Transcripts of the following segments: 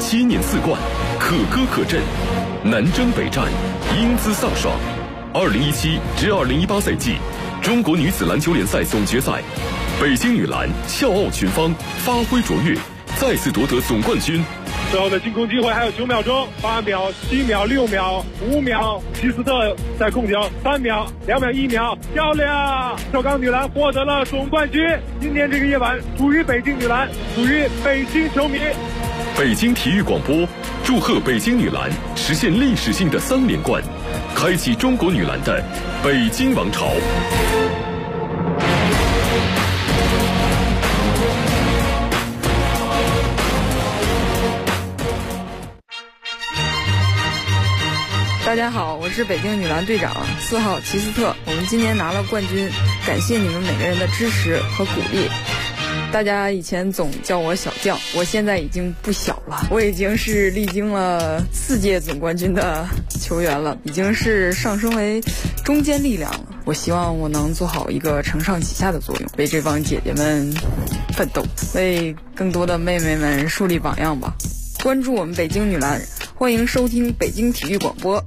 7年4冠，可歌可阵，南征北战，英姿飒爽。2017至2018赛季中国女子篮球联赛总决赛，北京女篮笑傲群芳，发挥卓越，再次夺得总冠军。 最后的进攻机会还有9秒钟，8秒、7秒、6秒、5秒，齐斯特在控球，3秒、2秒、1秒，漂亮！首钢女篮获得了总冠军。今天这个夜晚属于北京女篮，属于北京球迷。 北京体育广播祝贺北京女篮实现历史性的3连冠，开启中国女篮的北京王朝。 大家好，我是北京女篮队长4号齐斯特。我们今年拿了冠军，感谢你们每个人的支持和鼓励。大家以前总叫我小将，我现在已经不小了，我已经是历经了4届总冠军的球员了，已经是上升为中坚力量了。我希望我能做好一个承上启下的作用，为这帮姐姐们奋斗，为更多的妹妹们树立榜样吧。关注我们北京女篮，欢迎收听北京体育广播。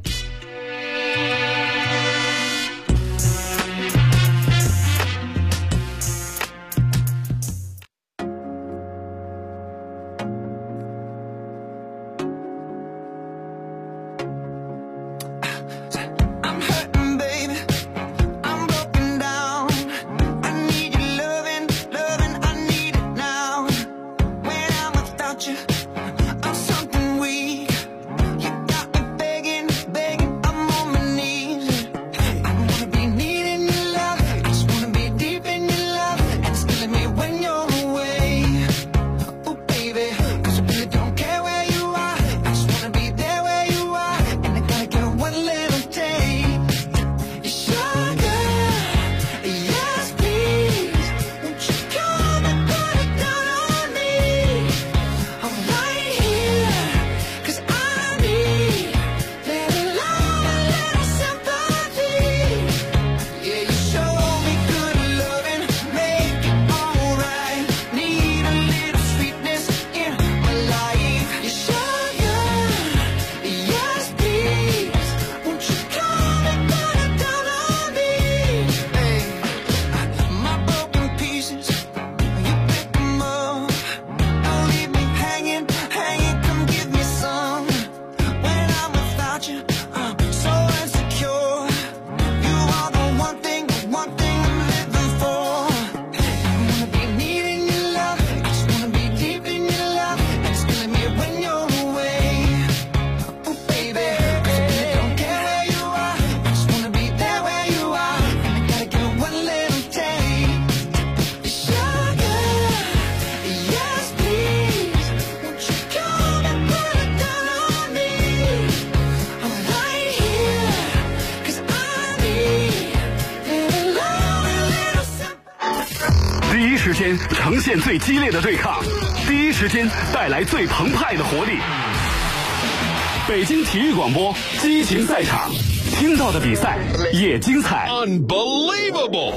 呈现最激烈的对抗，第一时间带来最澎湃的活力。北京体育广播激情赛场，听到的比赛也精彩。 Unbelievable！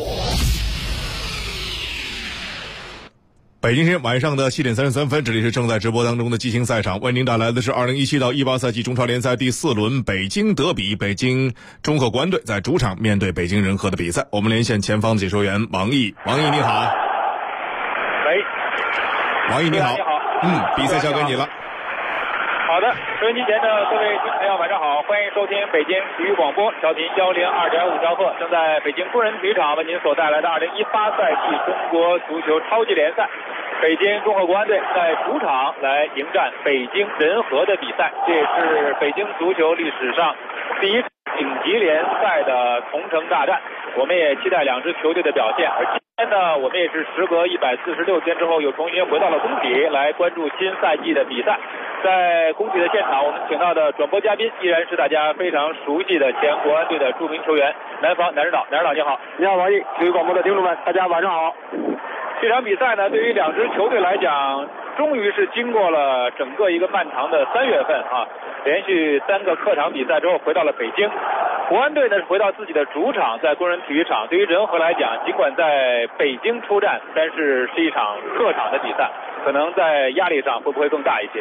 北京时间晚上的7点33分，这里是正在直播当中的激情赛场，为您带来的是2017到18赛季中超联赛第4轮北京德比，北京中赫国安队在主场面对北京人和的比赛。我们连线前方解说员王毅，王毅你好。 喂， 王毅你好。比赛交给你了。 好的，收音机前的各位听众朋友晚上好，欢迎收听北京体育广播，调频102.5兆赫，正在北京工人体育场为您所带来的2018赛季中国足球超级联赛，北京中赫国安队在主场来迎战北京人和的比赛，这也是北京足球历史上第一顶级联赛的同城大战，我们也期待两支球队的表现。而今天呢，我们也是时隔146天之后，又重新回到了工体来关注新赛季的比赛。在工体的现场，我们请到的转播嘉宾依然是大家非常熟悉的前国安队的著名球员南方南指导。南指导你好。 你好，王毅，体育广播的听众们，大家晚上好。 这场比赛呢，对于两支球队来讲，终于是经过了整个一个漫长的3月份啊，连续3个客场比赛之后回到了北京。国安队呢是回到自己的主场，在工人体育场。对于人和来讲，尽管在北京出战，但是一场客场的比赛，可能在压力上会不会更大一些？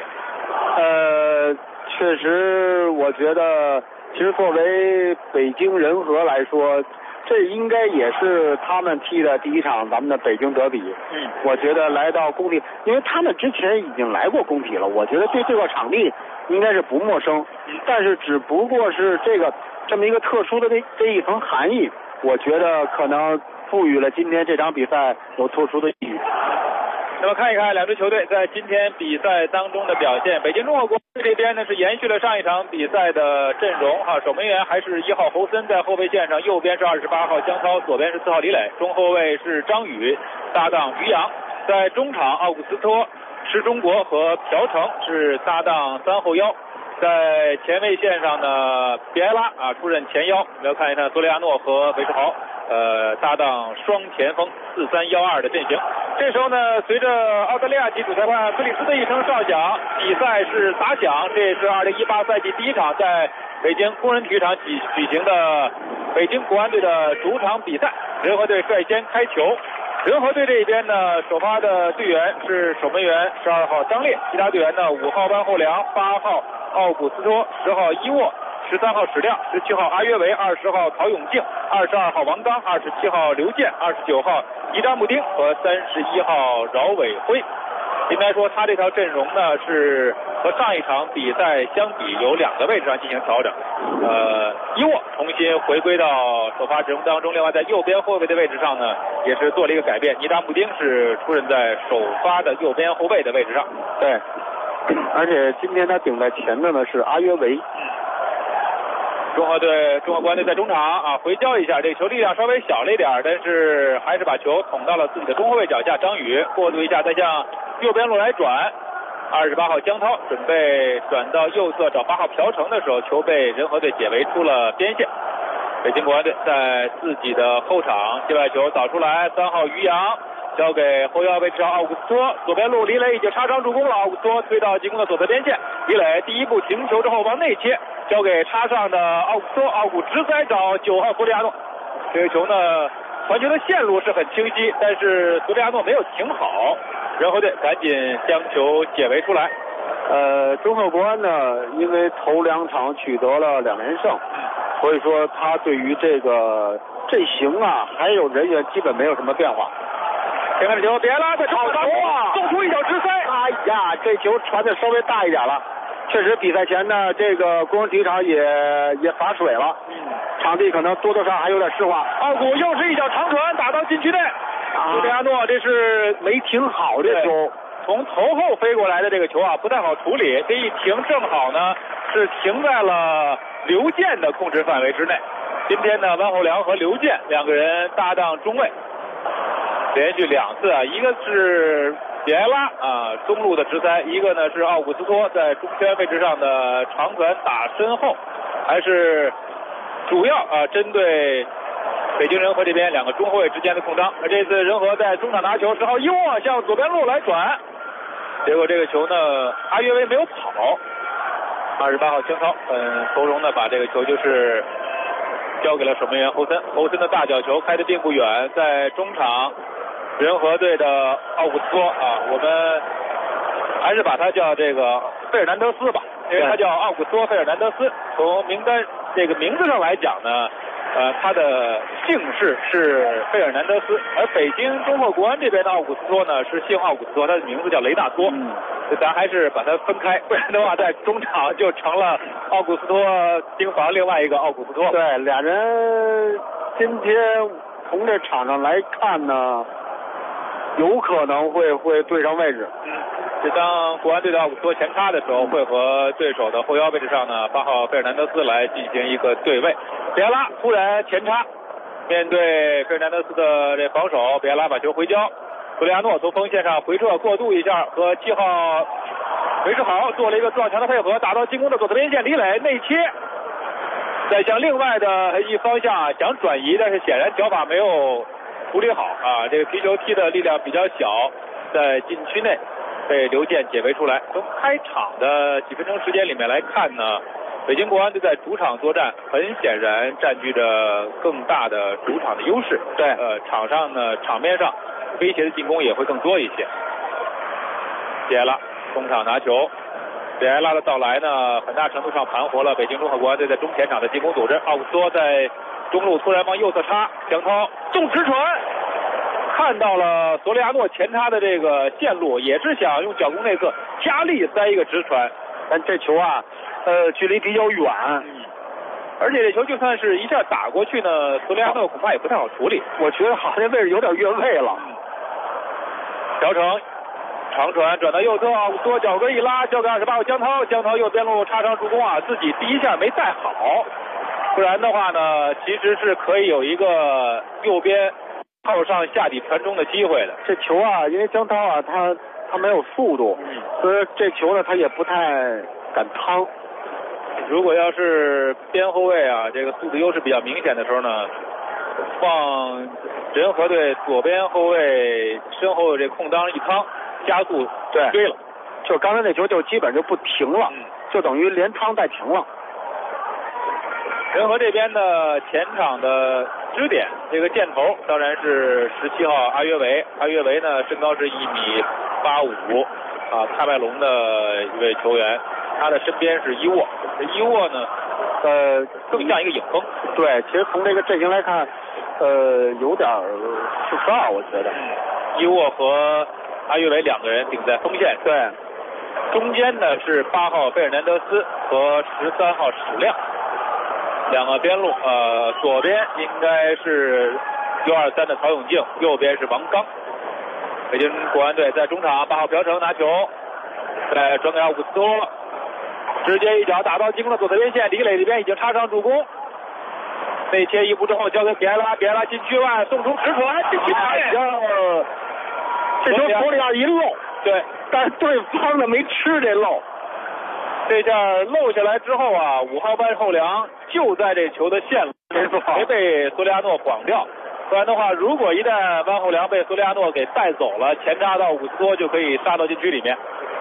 确实，我觉得，其实作为北京人和来说，这应该也是他们踢的第一场咱们的北京德比。我觉得来到工体，因为他们之前已经来过工体了，我觉得对这个场地应该是不陌生。但是只不过是这么一个特殊的这一层含义，我觉得可能赋予了今天这场比赛有特殊的意义。 那么看一看两支球队在今天比赛当中的表现。北京中赫国这边呢是延续了上一场比赛的阵容哈，守门员还是1号侯森在后卫线上，右边是28号江涛，左边是4号李磊，中后卫是张宇，搭档于洋。在中场奥古斯托、施中国和朴成是搭档3后腰。在前卫线上呢，比埃拉出任前腰。我们要看一看索里亚诺和韦世豪搭档双前锋4-3-1-2的阵型。这时候呢，随着澳大利亚籍主裁判克里斯的一声哨响，比赛是打响。这是2018赛季第一场在北京工人体育场举行的北京国安队的主场比赛。仁和队率先开球。仁和队这一边呢，首发的队员是守门员12号张烈，其他队员呢5号万厚良、8号奥古斯托、10号伊沃、13号史亮、17号阿约维、20号曹永静、22号王刚、27号刘健、29号伊扎姆丁和31号饶伟辉。应该说他这条阵容呢是和上一场比赛相比有2个位置上进行调整。伊沃重新回归到首发阵容当中，另外在右边后卫的位置上呢也是做了一个改变，伊扎姆丁是出任在首发的右边后卫的位置上。 对，而且今天他顶在前的呢是阿约维。 中赫国安队在中场回交一下，这个球力量稍微小了一点，但是还是把球捅到了自己的中后卫脚下。张宇过渡一下，再向右边路来转，28号江涛准备转到右侧找8号朴成的时候，球被仁和队解围出了边线。北京国安队在自己的后场界外球导出来，3号于洋交给后腰位置上奥古斯托，左边路李磊已经插上助攻了，奥古斯托推到进攻的左侧边线，李磊第一步停球之后往内切，交给插上的奥古斯托，奥古直塞找9号索里亚诺。这个球呢传球的线路是很清晰，但是索里亚诺没有停好，仁和队赶紧将球解围出来。 中赫国安呢因为头2场取得了2连胜，所以说他对于这个阵型还有人员基本没有什么变化。 前面的球，别拉在好球送出一脚直塞。 哎呀，这球传的稍微大一点了。确实比赛前呢，这个工人体育场也罚水了，场地可能多多少少还有点湿滑。 奥古又是一脚长传打到禁区内，索里亚诺这是没停好，这球从头后飞过来的这个球不太好处理，这一停正好呢是停在了刘健的控制范围之内。今天呢，万厚良和刘健2个人搭档中卫，连续2次一个是比埃拉中路的直塞，一个呢是奥古斯托在中圈位置上的长传打身后，还是主要针对北京仁和这边2个中后卫之间的空当。这次仁和在中场拿球，10号伊沃向左边路来转，结果这个球呢阿约维没有跑，28号江涛很从容的把这个球就是交给了守门员侯森。侯森的大角球开得并不远，在中场仁和队的奥古斯托我们还是把他叫这个费尔南德斯吧，因为他叫奥古斯托费尔南德斯。从名单这个名字上来讲呢，他的姓氏是费尔南德斯，而北京中赫国安这边的奥古斯托呢是姓奥古斯托，他的名字叫雷纳托。咱还是把它分开，不然的话在中场就成了奥古斯托盯防另外一个奥古斯托。 对，2人今天从这场上来看呢，有可能会对上位置。 就当国安队的奥古斯托前插的时候，会和对手的后腰位置上呢8号费尔南德斯来进行一个对位。比埃拉突然前插，面对费尔南德斯的这防守，比埃拉把球回交，索里亚诺从锋线上回撤过渡一下，和7号韦世豪做了一个撞墙的配合，打到进攻的左侧边线，李磊内切，再向另外的一方向想转移，但是显然脚法没有处理好这个皮球踢的力量比较小，在禁区内被刘健解围出来。从开场的几分钟时间里面来看呢，北京国安队在主场作战很显然占据着更大的主场的优势。 对， 场上呢，场面上威胁的进攻也会更多一些。接了中场拿球， 比埃拉的到来呢，很大程度上盘活了北京中赫国安队在中前场的进攻组织。奥古斯托在中路突然往右侧插，江涛纵直传，看到了索利亚诺前插的这个线路，也是想用脚弓内侧加力塞一个直传， 但这球啊，距离比较远。 而且这球就算是一下打过去呢，索利亚诺恐怕也不太好处理。 我觉得好像位置有点越位了。 调成长传转到右侧，多脚跟一拉，交给28号江涛，江涛右边路插上助攻啊，自己第一下没带好，不然的话呢，其实是可以有一个右边靠上下底传中的机会的。 这球啊，因为江涛啊，他没有速度，所以这球呢他也不太敢趟。 如果要是边后卫啊，这个速度优势比较明显的时候呢，放人和队左边后卫身后这空当一趟，加速追了。 就刚才那球就基本就不停了，就等于连趟带停了。 人和这边的前场的支点，这个箭头当然是17号阿约维。阿约维呢身高是1.85米啊，喀麦隆的一位球员。他的身边是伊沃，这伊沃呢，更像一个影锋。 对，其实从这个阵型来看，有点42，我觉得。 伊沃和阿约维两个人顶在锋线， 对， 中间呢是8号费尔南德斯和13号史亮，两个边路，左边应该是623的曹永静，右边是王刚。北京国安队在中场，8号朴成拿球，再转给奥古斯托。直接一脚打到进攻的左侧边线，李磊这边已经插上助攻，内切一步之后交给比埃拉，比埃拉禁区外送出直传，禁区内， 这球手里边一漏， 对， 但是对方呢没吃这漏， 这下漏下来之后啊，5号班后梁就在这球的线路，没被索利亚诺晃掉，不然的话，如果一旦弯后梁被索利亚诺给带走了，前插到古斯托就可以杀到禁区里面。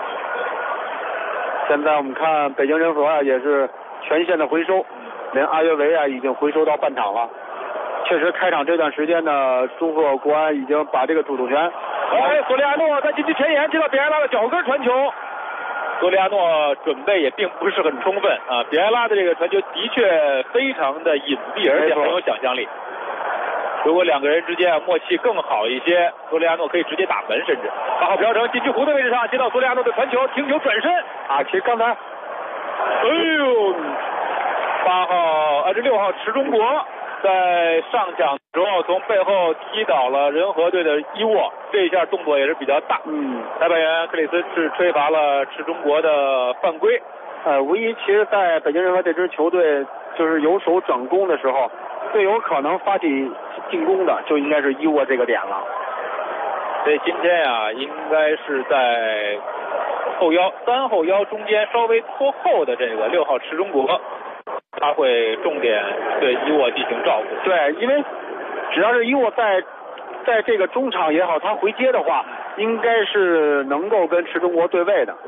现在我们看北京人和啊也是全线的回收，连阿约维啊已经回收到半场了。确实开场这段时间呢，中赫国安已经把这个主动权。 索利亚诺在禁区前沿接到比埃拉的脚跟传球，索利亚诺准备也并不是很充分啊。比埃拉的这个传球的确非常的隐蔽，而且很有想象力。如果两个人之间默契更好一些，索利亚诺可以直接打门，甚至8号朴成禁区弧的位置上接到索利亚诺的传球，停球转身啊！其实刚才， 哎呦，8号这6号池中国在上抢的时候从背后踢倒了人和队的伊沃，这一下动作也是比较大。裁判员克里斯是吹罚了池中国的犯规。 无疑，其实在北京人和这支球队就是由守转攻的时候，最有可能发起进攻的就应该是伊沃这个点了。 所以今天啊，应该是在后腰3后腰中间稍微拖后的这个6号池中国，他会重点对伊沃进行照顾。 对，因为只要是伊沃在这个中场也好，他回接的话，应该是能够跟池中国对位的。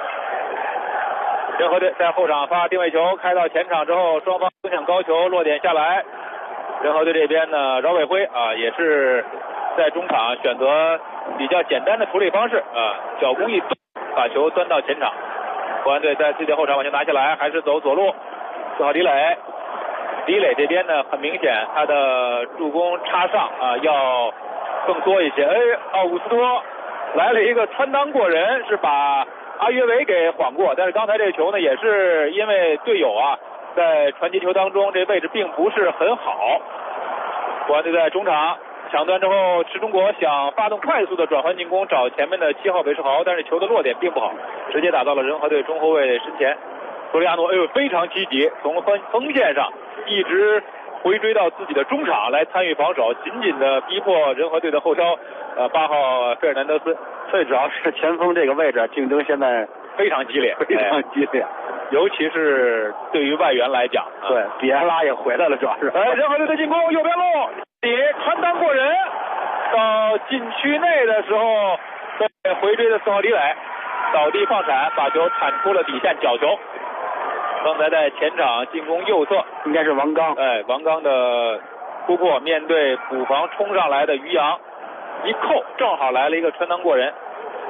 人和队在后场发定位球，开到前场之后，双方都向高球落点下来。人和队这边呢，饶伟辉啊也是在中场选择比较简单的处理方式啊，脚弓一端，把球端到前场。国安队在自己的后场把球拿下来，还是走左路，4号李磊。李磊这边呢，很明显他的助攻插上啊要更多一些。奥古斯托来了一个穿裆过人，是把阿约维给晃过，但是刚才这个球呢，也是因为队友啊在传接球当中这位置并不是很好。国安队在中场抢断之后，池中国想发动快速的转换进攻，找前面的7号韦世豪，但是球的落点并不好，直接打到了人和队中后卫身前。索利亚诺非常积极，从锋线上一直回追到自己的中场来参与防守，紧紧的逼迫人和队的后腰8号费尔南德斯。 最主要是前锋这个位置竞争现在非常激烈， 非常激烈， 尤其是对于外援来讲。 对，比埃拉也回来了，主要是。 人和队的进攻，右边路，穿裆过人，到禁区内的时候，被回追的4号李磊倒地放铲，把球铲出了底线，角球。刚才在前场进攻右侧， 应该是王刚。 王刚的突破面对补防冲上来的于洋，一扣正好来了一个穿裆过人。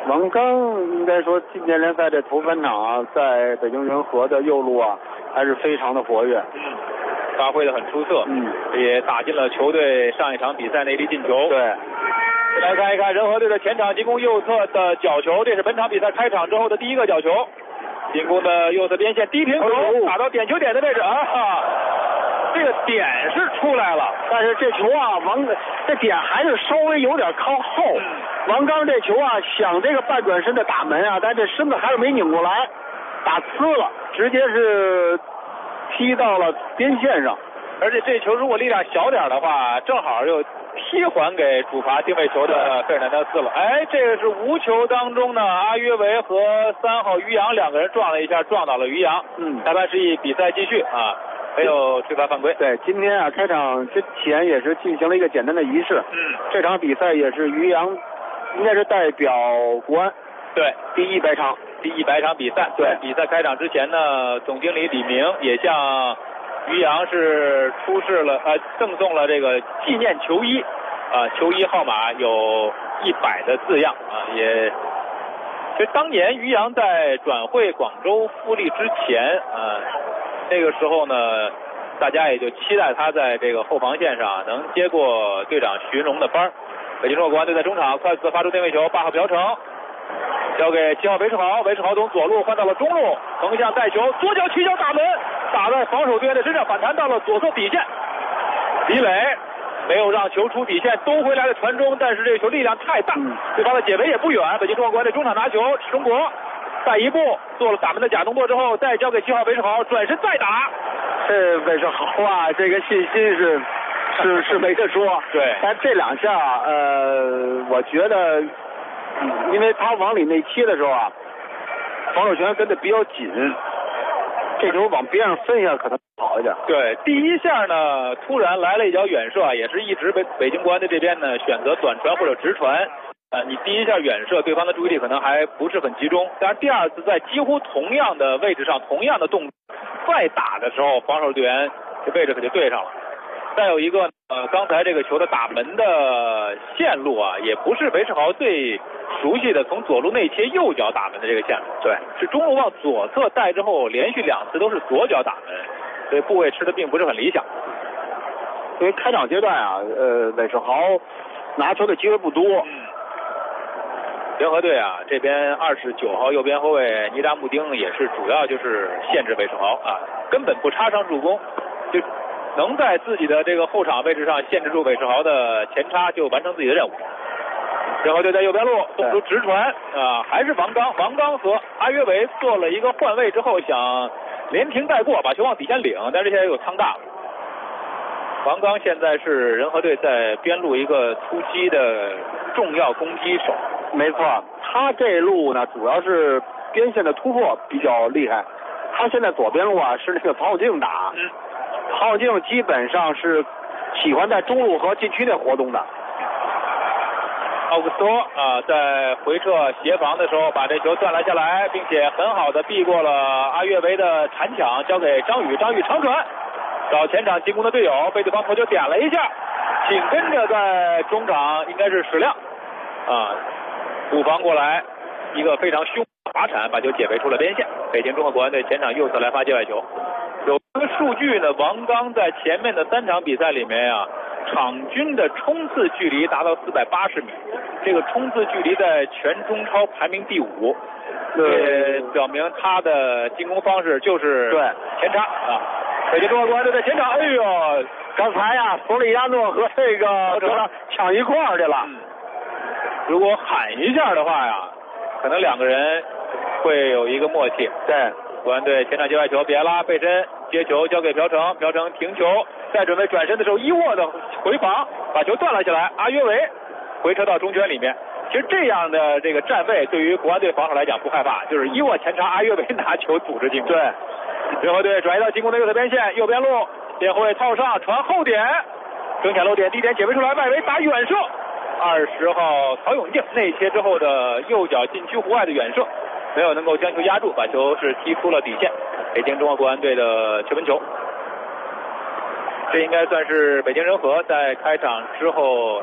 王刚应该说今年联赛这头3场啊，在北京人和的右路啊，还是非常的活跃， 发挥的很出色，也打进了球队上一场比赛那粒进球。 对， 来看一看人和队的前场进攻右侧的角球，这是本场比赛开场之后的第一个角球，进攻的右侧边线低平球打到点球点的位置啊，这个点是出来了， 但是这球啊，这点还是稍微有点靠后。王刚这球啊，想这个半转身的打门啊，但这身子还是没拧过来，打呲了，直接是踢到了边线上。 而且这球如果力量小点的话，正好又踢还给主罚定位球的费尔南德斯了。哎，这个是无球当中呢，阿约维和3号于洋2个人撞了一下，撞倒了于洋。裁判示意比赛继续啊，没有吹罚犯规。 对，今天啊开场之前也是进行了一个简单的仪式。这场比赛也是于洋应该是代表国安。 对， 第100场比赛。对，比赛开场之前呢，总经理李明也向于洋是赠送了这个纪念球衣啊，球衣号码有100的字样啊，也其实当年于洋在转会广州富力之前那个时候呢，大家也就期待他在这个后防线上能接过队长徐荣的班。北京中国国安队在中场快速发出定位球，8号朴成交给7号韦世豪，韦世豪从左路换到了中路，横向带球，左脚起脚打门，打在防守队员的身上，反弹到了左侧底线。李磊没有让球出底线，兜回来的传中，但是这个球力量太大，对方的解围也不远。北京中国国安队中场拿球，史中国再一步做了打门的假动作之后，再交给7号韦世豪，转身再打。 这韦世豪啊，这个信心是没得说。 对， 但这2下我觉得。因为他往里内切的时候啊，防守权跟得比较紧，这球往边上分一下可能好一点。 对，第1下呢，突然来了一脚远射，也是一直北京国安队这边呢选择短传或者直传。你第1下远射，对方的注意力可能还不是很集中，但是第2次在几乎同样的位置上、同样的动作再打的时候，防守队员这位置可就对上了。再有一个刚才这个球的打门的线路啊，也不是韦世豪最熟悉的从左路内切右脚打门的这个线路。对，是中路往左侧带之后，连续2次都是左脚打门，所以部位吃的并不是很理想。 因为开场阶段啊，韦世豪拿球的机会不多。 人和队啊，这边29号右边后卫尼扎穆丁也是主要就是限制韦世豪啊，根本不插上助攻，就能在自己的这个后场位置上限制住韦世豪的前插，就完成自己的任务。人和队在右边路送出直传啊，还是王刚和阿约维做了一个换位之后，想连停带过把球往底线领，但是现在又趟大了。王刚现在是人和队在边路一个突击的重要攻击手。 没错，他这路呢主要是边线的突破比较厉害。他现在左边路啊是那个曹晓静打，曹晓静基本上是喜欢在中路和禁区内活动的。 奥古斯托啊，在回撤协防的时候把这球断了下来，并且很好的避过了阿约维的铲抢，交给张宇长传找前场进攻的队友，被对方头球点了一下，紧跟着在中场应该是史亮啊补防过来，一个非常凶的滑铲把球解围出了边线。北京中国国安队前场右侧来发界外球。有一个数据呢，王刚在前面的3场比赛里面啊，场均的冲刺距离达到480米，这个冲刺距离在全中超排名第5，也表明他的进攻方式就是前插啊。北京中国国安队在前场，哎呦， 刚才呀，弗里亚诺和这个抢一块儿去了。 如果喊一下的话呀，可能2个人会有一个默契。 对， 国安队前场接外球，比埃拉背身接球交给朴成停球，在准备转身的时候，伊沃的回防把球断了下来，阿约维回撤到中圈里面。其实这样的这个站位对于国安队防守来讲不害怕，就是伊沃前插，阿约维拿球组织进攻。对，人和队转移到进攻的右侧边线，右边路边后卫套上传后点，争抢漏点，低点解围出来，外围打远射。20号曹永静内切之后的右脚禁区弧外的远射，没有能够将球压住，把球是踢出了底线。北京中国国安队的球门球。这应该算是北京人和在开场之后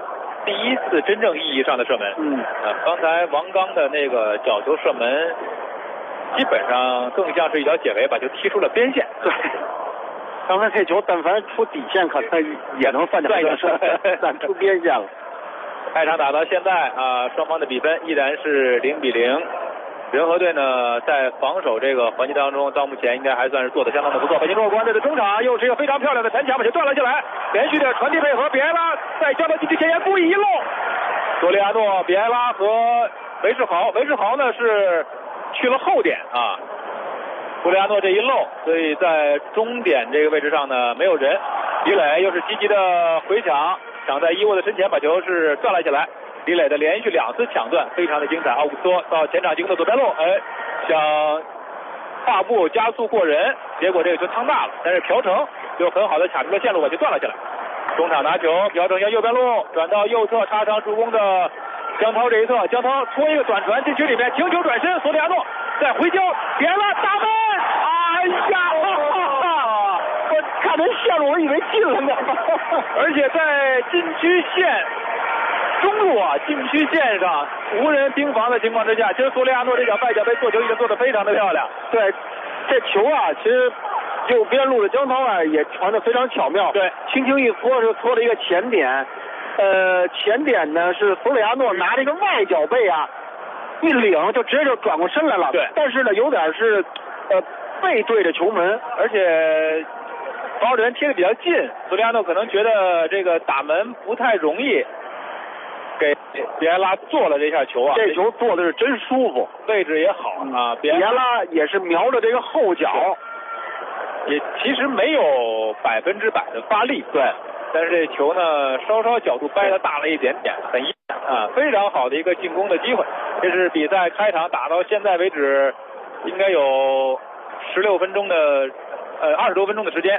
第一次真正意义上的射门。刚才王刚的那个角球射门，基本上更像是一条解围，把球踢出了边线。 对，刚才这球但凡出底线，可能也能算出边线了。 开场打到现在啊，双方的比分依然是0-0。仁和队呢，在防守这个环节当中，到目前应该还算是做得相当的不错。北京中国国安队的中场又是一个非常漂亮的弹墙，把球断了下来，连续的传递配合，比埃拉在交到禁区前沿故意一漏，索利亚诺、比埃拉和韦世豪呢是去了后点啊，索利亚诺这一漏，所以在中点这个位置上呢没有人。李磊又是积极的回抢，抢在伊沃的身前把球是断了下来。李磊的连续2次抢断非常的精彩，奥古斯托到前场进攻的左边路，想跨步加速过人，结果这个球趟大了，但是朴成就很好的卡住了线路，把球断了下来。中场拿球，朴成向右边路转到右侧插上助攻的江涛这一侧，江涛拖一个短传禁区里面，停球转身，索里亚诺再回交，别了大门，哎呀！我看这线路，我以为进了呢，而且在禁区线中路啊，禁区线上无人盯防的情况之下，其实索里亚诺这脚外脚背做球已经做得非常的漂亮。 对，这球啊，其实右边路的江涛啊也传得非常巧妙。 对， 轻轻一搓就搓了一个前点，前点呢是索里亚诺拿这个外脚背啊一领就直接就转过身来了。 对， 但是呢有点是背对着球门， 而且防守人贴得比较近，索里亚诺可能觉得这个打门不太容易。给比埃拉做了这下球啊， 这球做的是真舒服， 位置也好啊。 比埃拉也是瞄着这个后脚， 也其实没有100%的发力， 对， 但是这球呢稍稍角度掰得大了一点点，很非常好的一个进攻的机会。这是比赛开场打到现在为止应该有16分钟的20多分钟的时间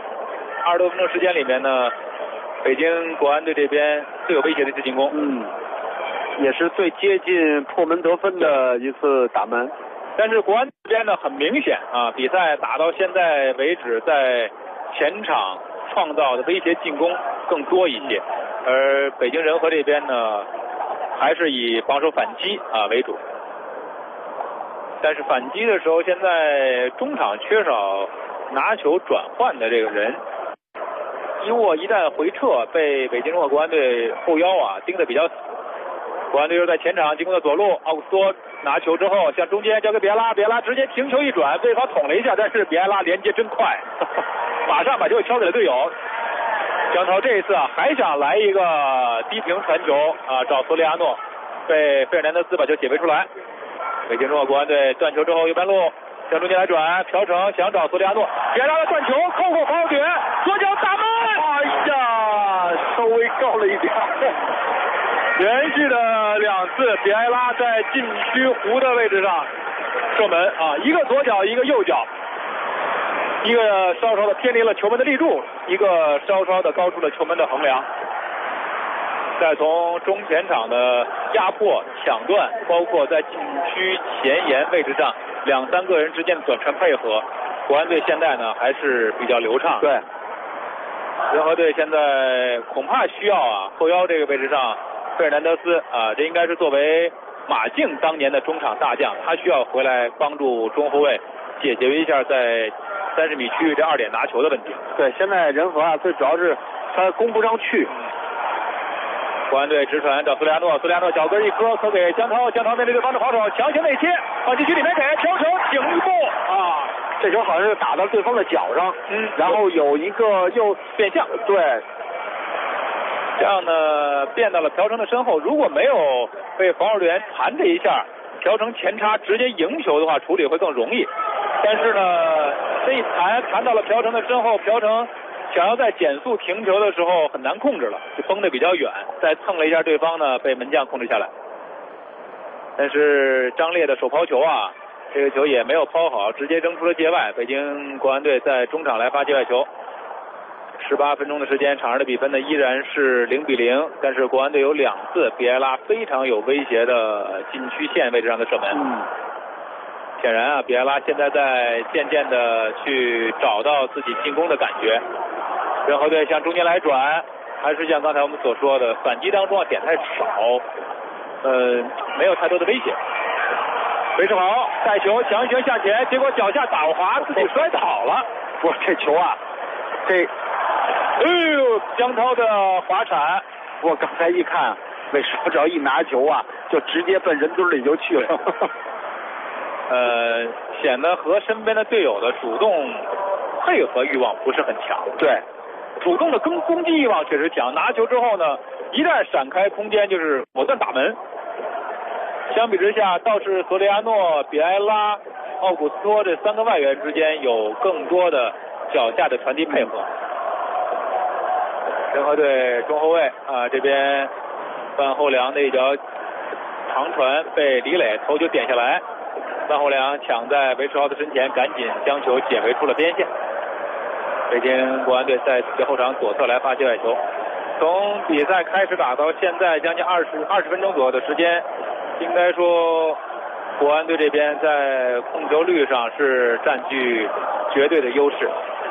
，20多分钟时间里面呢，北京国安队这边最有威胁的一次进攻， 也是最接近破门得分的一次打门。 但是国安这边呢，很明显啊，比赛打到现在为止，在前场创造的威胁进攻更多一些，而北京人和这边呢，还是以防守反击为主。但是反击的时候，现在中场缺少拿球转换的这个人。伊沃一旦回撤，被北京中国国安队后腰盯得比较死。国安队又在前场进攻的左路，奥古斯托拿球之后向中间交给比埃拉，比埃拉直接停球一转，对方捅了一下，但是比埃拉连接真快，马上把球敲给了队友。江涛这一次还想来一个低平传球找索里亚诺，被费尔南德斯把球解围出来。北京中国国安队断球之后右边路向中间来转，朴成想找索里亚诺，比埃拉的断球扣过防守点，左脚打门， 哎呀，稍微高了一点。 连续的2次比埃拉在禁区弧的位置上射门一个左脚一个右脚，一个稍稍的偏离了球门的立柱，一个稍稍的高出了球门的横梁。再从中前场的压迫抢断，包括在禁区前沿位置上2、3个人之间的短传配合，国安队现在呢还是比较流畅。 对， 仁和队现在恐怕需要后腰这个位置上费尔南德斯这应该是作为马竞当年的中场大将，他需要回来帮助中后卫解决一下在30米区域这2点拿球的问题。 对，现在仁和最主要是他攻不上去。 国安队直传找索里亚诺，索里亚诺脚跟一磕，磕给江涛，江涛面对对方的防守，强行内切，往禁区里面给朴成顶一步这球好像是打到对方的脚上，然后有一个又变向， 对， 这样呢变到了朴成的身后，如果没有被防守队员弹这一下，朴成前插直接赢球的话，处理会更容易。但是呢，这一弹到了朴成的身后，朴成想要在减速停球的时候很难控制了，就崩得比较远，再蹭了一下对方呢，被门将控制下来。但是张烈的手抛球这个球也没有抛好，直接扔出了界外。北京国安队在中场来发界外球。18分钟的时间，场上的比分呢依然是0-0，但是国安队有2次比埃拉非常有威胁的禁区线位置上的射门。显然比埃拉现在在渐渐的去找到自己进攻的感觉。仁和队向中间来转， 还是像刚才我们所说的，反击当中点太少，没有太多的威胁。维持好带球强行向前，结果脚下打滑，自己摔倒了。 哇，这球啊， 江涛的滑铲， 我刚才一看，韦世豪只要一拿球啊，就直接奔人堆里就去了。 显得和身边的队友的主动配合欲望不是很强。 对， 主动的攻击欲望确实强，拿球之后呢，一旦闪开空间就是果断打门。相比之下，倒是索里亚诺、比埃拉、奥古斯托这3个外援之间有更多的脚下的传递配合。仁和队中后卫这边范厚良的一脚长传被李磊头球点下来，范厚良抢在韦世豪的身前，赶紧将球解围出了边线。北京国安队在自己后场左侧来发起外球。从比赛开始打到现在将近20分钟左右的时间，应该说国安队这边在控球率上是占据绝对的优势。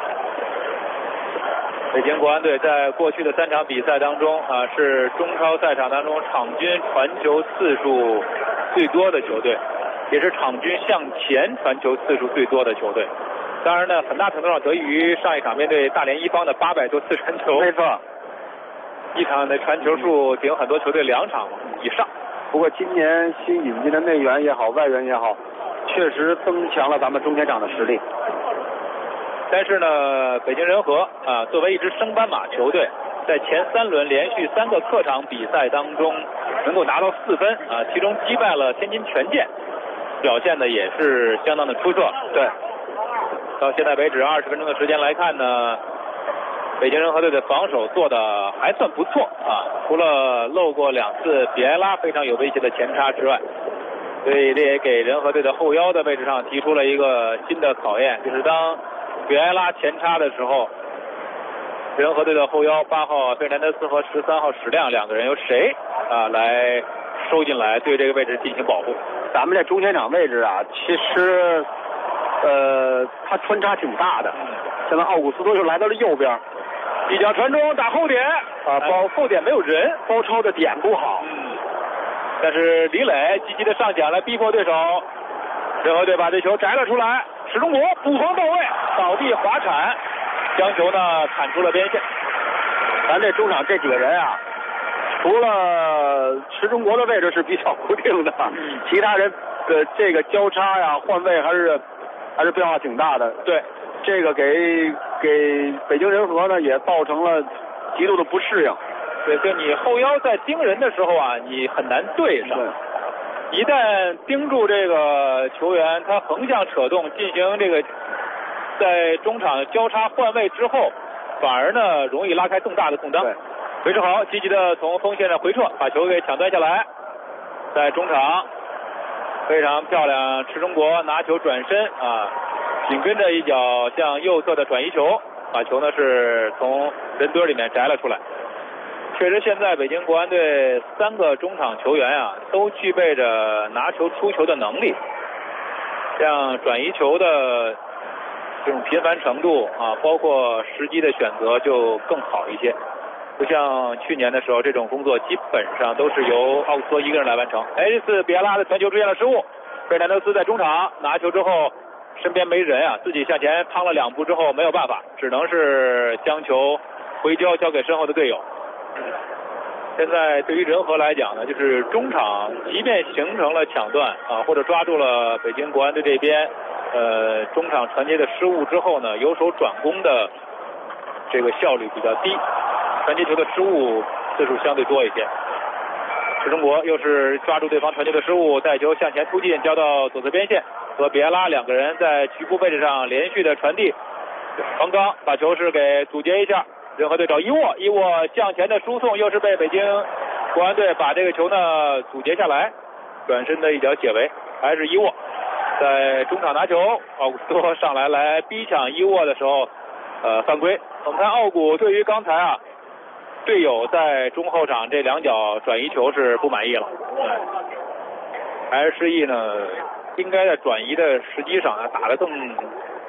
北京国安队在过去的3场比赛当中是中超赛场当中场均传球次数最多的球队，也是场均向前传球次数最多的球队。当然呢，很大程度上得益于上一场面对大连一方的800多次传球。 没错， 一场的传球数顶很多球队2场以上。 不过今年新引进的内援也好，外援也好，确实增强了咱们中前场的实力。 但是呢，北京人和作为一支升班马球队，在前3轮连续3个客场比赛当中能够拿到4分其中击败了天津权健，表现的也是相当的出色。对，到现在为止20分钟的时间来看呢，北京人和队的防守做的还算不错除了漏过2次比埃拉非常有威胁的前插之外，所以这也给人和队的后腰的位置上提出了一个新的考验，就是当比埃拉前插的时候，人和队的后腰8号费南德斯和13号史亮2个人由谁来收进来对这个位置进行保护？ 咱们这中前场位置其实他穿插挺大的。现在奥古斯托就来到了右边， 一脚传中打后点后点没有人， 包抄的点不好。 但是李磊积极的上抢来逼迫对手，人和队把这球摘了出来，史中国补防到位，倒地滑铲，将球呢铲出了边线。 咱这中场这几个人除了石中国的位置是比较固定的，其他人的这个交叉换位还是变化挺大的。 对， 这个给北京人和呢也造成了极度的不适应。 对，就你后腰在盯人的时候你很难对上。一旦盯住这个球员，他横向扯动进行这个在中场交叉换位之后，反而呢容易拉开更大的空当。韦世豪积极的从锋线上回撤，把球给抢断下来，在中场非常漂亮，池中国拿球转身紧跟着一脚向右侧的转移球，把球呢是从人堆里面摘了出来。确实，现在北京国安队3个中场球员都具备着拿球出球的能力，像转移球的这种频繁程度包括时机的选择就更好一些。不像去年的时候，这种工作基本上都是由奥古斯托一个人来完成。这次比埃拉的传球出现了失误，费南德斯在中场拿球之后，身边没人自己向前趟了2步之后没有办法，只能是将球回交给身后的队友。现在对于人和来讲呢，就是中场即便形成了抢断或者抓住了北京国安队这边中场传接的失误之后呢，由守转攻的这个效率比较低，传接球的失误次数相对多一些。石中国又是抓住对方传球的失误，带球向前突进，交到左侧边线，和比埃拉2个人在局部位置上连续的传递。王刚把球是给阻截一下，人和队找伊沃向前的输送，又是被北京国安队把这个球呢阻截下来，转身的一脚解围，还是伊沃在中场拿球，奥古斯托上来逼抢伊沃的时候犯规。我们看奥古对于刚才队友在中后场这2脚转移球是不满意了，还是示意呢应该在转移的时机上打得更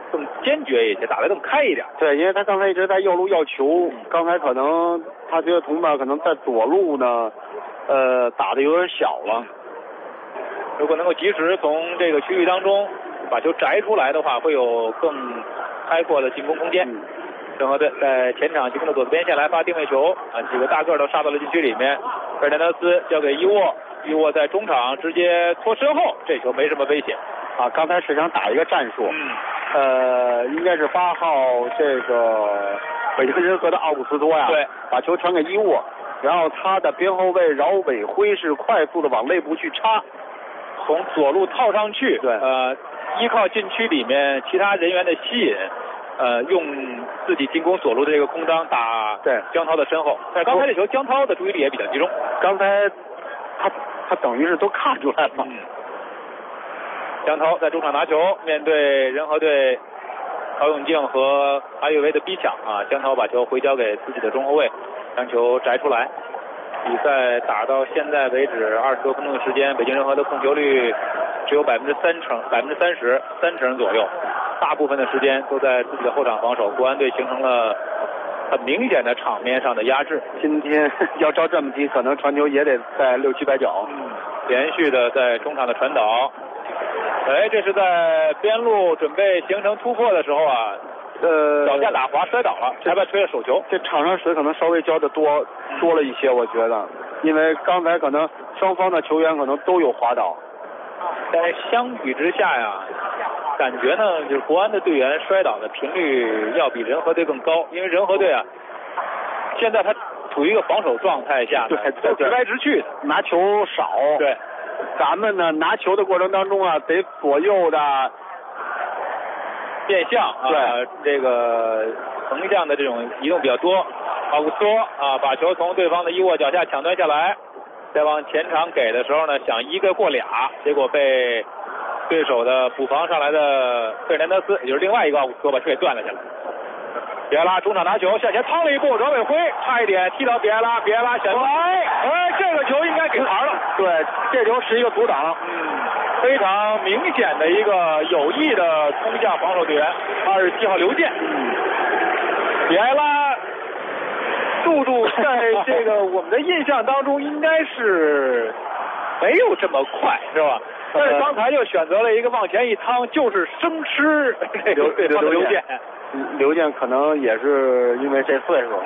更坚决一些，打得更开一点。 对，因为他刚才一直在右路要球，刚才可能他觉得同伴可能在左路呢，打得有点小了。 如果能够及时从这个区域当中把球摘出来的话，会有更开阔的进攻空间。仁和队在前场进攻的左边线来发定位球啊，几个大个都杀到了禁区里面。费尔南德斯交给伊沃，伊沃在中场直接拖身后，这球没什么危险啊。刚才是想打一个战术，应该是8号这个北京人和的奥古斯托呀， 对， 把球传给伊沃，然后他的边后卫饶伟辉是快速的往内部去插， 从左路套上去， 对， 依靠禁区里面其他人员的吸引。用自己进攻左路的这个空当打姜涛的身后，但是刚才这球姜涛的注意力也比较集中， 刚才他等于是都看出来了。 姜涛在中场拿球，面对仁和队曹永静和阿岳维的逼抢啊，姜涛把球回交给自己的中后卫，将球摘出来。比赛打到现在为止20多分钟的时间，北京人和的控球率只有30%，左右。大部分的时间都在自己的后场防守，国安队形成了很明显的场面上的压制。 今天要照这么踢，可能传球也得在600-700脚。 连续的在中场的传导。这是在边路准备形成突破的时候啊，脚下打滑摔倒了，裁判吹了手球。 这场上水可能稍微浇的多了一些，我觉得，因为刚才可能双方的球员可能都有滑倒。 但是相比之下呀，感觉呢，就是国安的队员摔倒的频率要比仁和队更高，因为仁和队啊，现在他处于一个防守状态下， 对， 直来直去的， 拿球少。 对， 咱们呢拿球的过程当中啊，得左右的变向啊，这个横向的这种移动比较多。奥古斯托啊，把球从对方的伊沃脚下抢断下来。再往前场给的时候呢，想一个过俩，结果被对手的补防上来的费尔南德斯，也就是另外一个奥古斯托把球给断了下来。比埃拉中场拿球向前趟了一步，饶伟辉差一点踢到比埃拉，比埃拉选这个球应该给牌了。 对，这球是一个阻挡， 非常明显的一个有意的冲向防守队员27号刘健。比埃拉速度在这个我们的印象当中应该是没有这么快，是吧？但是刚才就选择了一个往前一趟，就是生吃这个对方的刘健。 刘健可能也是因为这岁数。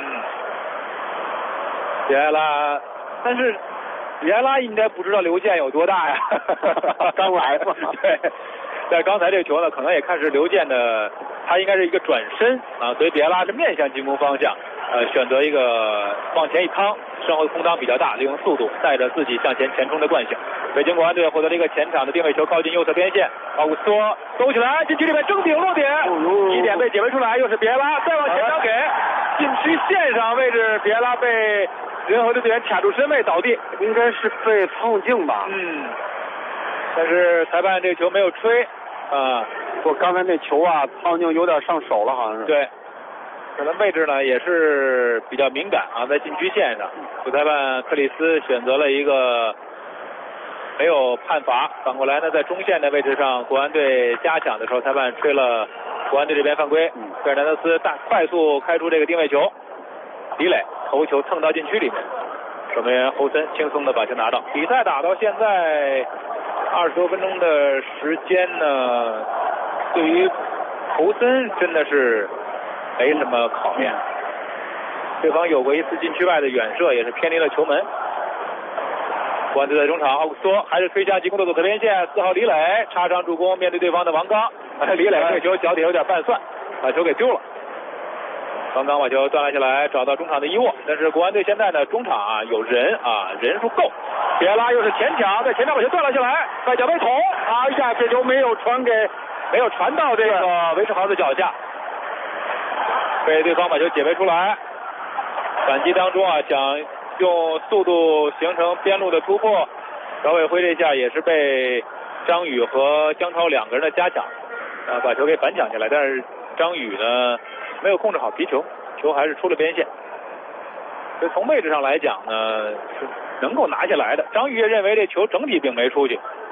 比埃拉，但是比埃拉应该不知道刘健有多大呀， 刚来嘛。 对。在刚才这个球呢，可能也看是刘健的，他应该是一个转身啊，所以比埃拉是面向进攻方向，选择一个往前一趟，身后的空当比较大，利用速度带着自己向前前冲的惯性。北京国安队获得了一个前场的定位球，靠近右侧边线，奥古斯托兜起来，禁区里面争顶落点，一点被解围出来，又是比埃拉，再往前场给禁区线上位置，比埃拉被仁和队队员卡住身位倒地， 应该是被曹永静吧？ 但是裁判这个球没有吹。 我刚才那球啊，曹永静有点上手了，好像是。 对，可能位置呢也是比较敏感啊，在禁区线上。主裁判克里斯选择了一个没有判罚，反过来呢，在中线的位置上，国安队加抢的时候，裁判吹了国安队这边犯规。费尔南德斯快速开出这个定位球，李磊头球蹭到禁区里面，守门员侯森轻松的把球拿到。比赛打到现在20多分钟的时间呢，对于侯森真的是没什么考验。对方有过一次禁区外的远射，也是偏离了球门。国安队在中场，奥古斯托还是推向进攻的左侧边线，4号李磊插上助攻，面对对方的王刚，李磊这个球脚底有点拌蒜，把球给丢了。王刚把球断了下来，找到中场的伊沃，但是国安队现在呢中场啊有人啊，人数够。比埃拉又是前抢，在前场把球断了下来，在脚背捅，这球没有传到这个韦世豪的脚下，被对方把球解围出来。反击当中啊，想用速度形成边路的突破，饶伟辉这下也是被张宇和姜涛两个人的加抢，把球给反抢下来，但是张宇呢没有控制好皮球，球还是出了边线。所以从位置上来讲呢，是能够拿下来的。张宇也认为这球整体并没出去，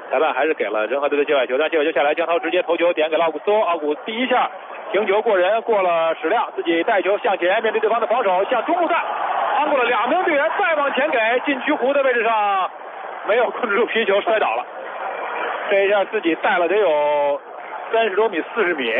裁判还是给了仁和队的界外球，但界外球下来，江涛直接头球点给了奥古斯托，奥古斯第一下停球过人，过了史亮，自己带球向前，面对对方的防守，向中路带，趟过了2名队员，再往前给禁区弧的位置上，没有控制住皮球，摔倒了。这一下自己带了得有30多米、40米，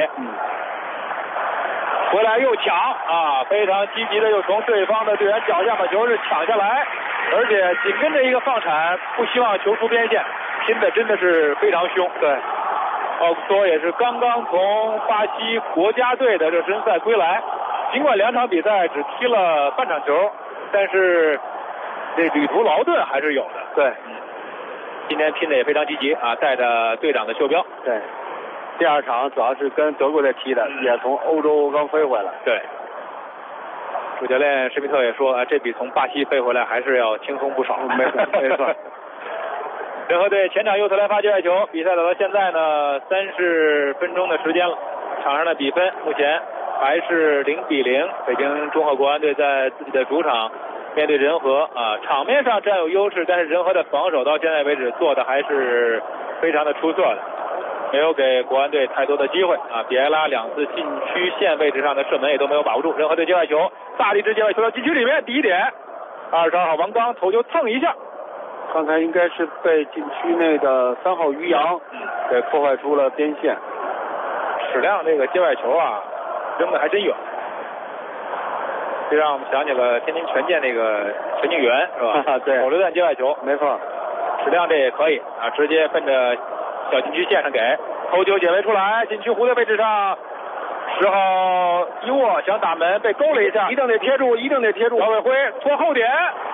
回来又抢啊，非常积极的又从对方的队员脚下把球是抢下来，而且紧跟着一个放铲，不希望球出边线，拼的真的是非常凶。对，奥古斯托也是刚刚从巴西国家队的热身赛归来，尽管2场比赛只踢了半场球，但是这旅途劳顿还是有的。对，今天拼的也非常积极啊，带着队长的袖标。 对，第2场主要是跟德国队踢的，也从欧洲刚飞回来。 对，主教练施密特也说啊，这比从巴西飞回来还是要轻松不少。 没错。 仁和队前场右侧来发界外球，比赛打到现在呢30分钟的时间了，场上的比分目前还是0-0，北京中赫国安队在自己的主场面对仁和啊，场面上占有优势，但是仁和的防守到现在为止做的还是非常的出色的，没有给国安队太多的机会啊。比埃拉2次禁区线位置上的射门也都没有把握住。仁和队界外球，大力之界外球到禁区里面，第一点，22号王刚头球蹭一下， 刚才应该是被禁区内的3号于洋给破坏出了边线。 史亮这个界外球啊，扔的还真远，这让我们想起了天津权健那个陈敬元是吧？ 对， 手榴弹界外球， 没错。 史亮这也可以啊，直接奔着小禁区线上给头球解围出来，禁区弧的位置上，10号伊沃想打门被勾了一下，一定得贴住。姚伟辉拖后点，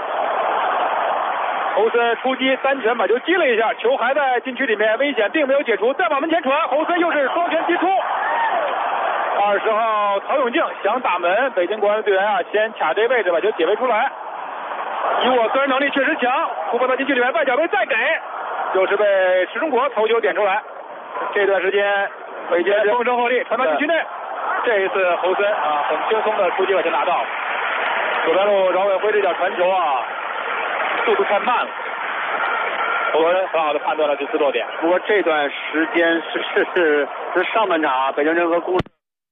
侯森出击单拳把球击了一下，球还在禁区里面，危险并没有解除，再往门前传，侯森又是双拳击出。20号曹永静想打门，北京国安队员啊先卡这位置把球解围出来，以我个人能力确实强，突破到禁区里面，外脚背再给，就是被石中国头球点出来。这段时间北京风声鹤唳传到禁区内，这一次侯森啊很轻松的出击把球拿到了。左边路饶伟辉这脚传球啊速度太慢了，侯森很好的判断了这次落点。 不过这段时间是上半场北京人和工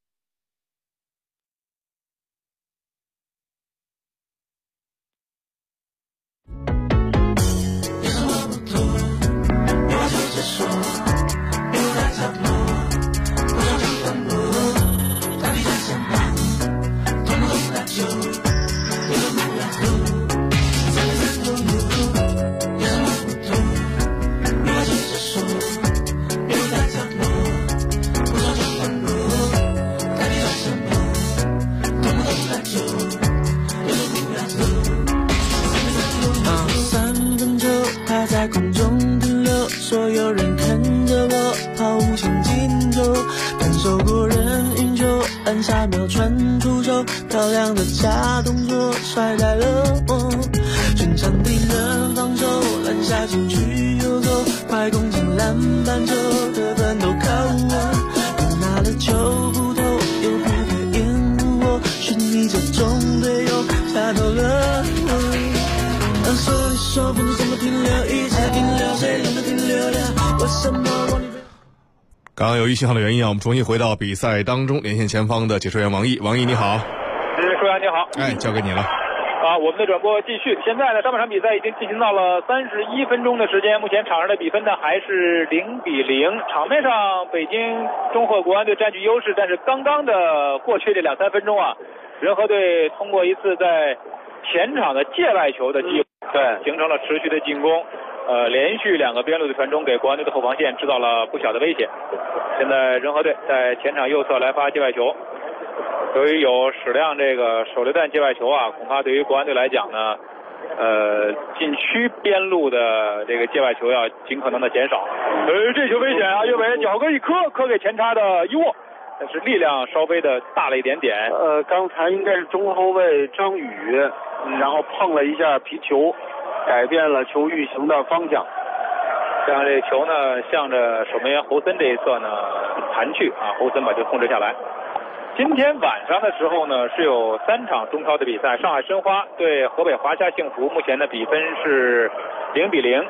下秒传出手，漂亮的假动作甩开了我，全场敌人防守，篮下禁区游走，快攻进篮板球，得分都靠我，我拿了球不投，又不会掩护我，是你这种队友下头了。说你说不能怎么停留，一切停留，谁能停留了？为什么我刚刚由于信号的原因啊，我们重新回到比赛当中，连线前方的解说员王毅。王毅你好。 舒阳你好。 交给你了。 我们的转播继续。现在呢，上半场比赛已经进行到了31分钟的时间，目前场上的比分呢还是0-0。场面上北京中赫国安队占据优势，但是刚刚的过去这2-3分钟啊，仁和队通过一次在前场的界外球的机会，对，形成了持续的进攻。连续2个边路的传中给国安队的后防线制造了不小的危险。现在仁和队在前场右侧来发界外球，由于有史亮这个手榴弹界外球啊，恐怕对于国安队来讲呢，禁区边路的这个界外球要尽可能的减少。这球危险啊！右尾脚跟一磕给前插的伊沃，但是力量稍微的大了一点点。 刚才应该是中后卫张宇，然后碰了一下皮球，改变了球运行的方向， 这样这球呢向着守门员侯森这一侧呢弹去啊，侯森把球控制下来。今天晚上的时候呢是有3场中超的比赛，上海申花对河北华夏幸福，目前的比分是0-0。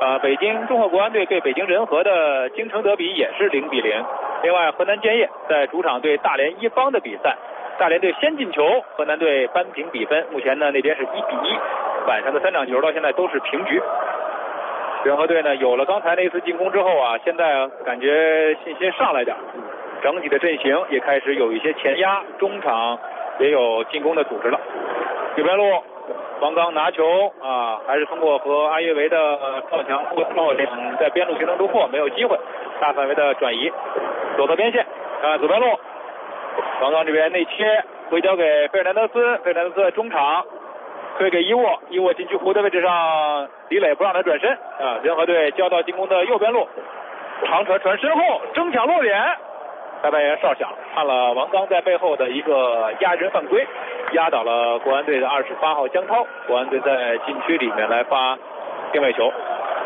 北京中赫国安队对北京人和的京城德比也是0-0。另外，河南建业在主场对大连一方的比赛，大连队先进球，河南队扳平比分。目前呢，那边是1-1。晚上的3场球到现在都是平局。人和队呢，有了刚才那次进攻之后啊，现在感觉信心上来点，整体的阵型也开始有一些前压，中场也有进攻的组织了。右边路，王刚拿球啊，还是通过和阿约维的撞墙后在边路形成突破，没有机会，大范围的转移，左侧边线啊，左边路，王刚这边内切回交给费尔南德斯，费尔南德斯在中场推给伊沃，伊沃禁区弧的位置上，李磊不让他转身啊，人和队交到进攻的右边路，长传传身后，争抢落点，裁判员哨响，判了王刚在背后的一个压人犯规，压倒了国安队的28号江涛，国安队在禁区里面来发定位球。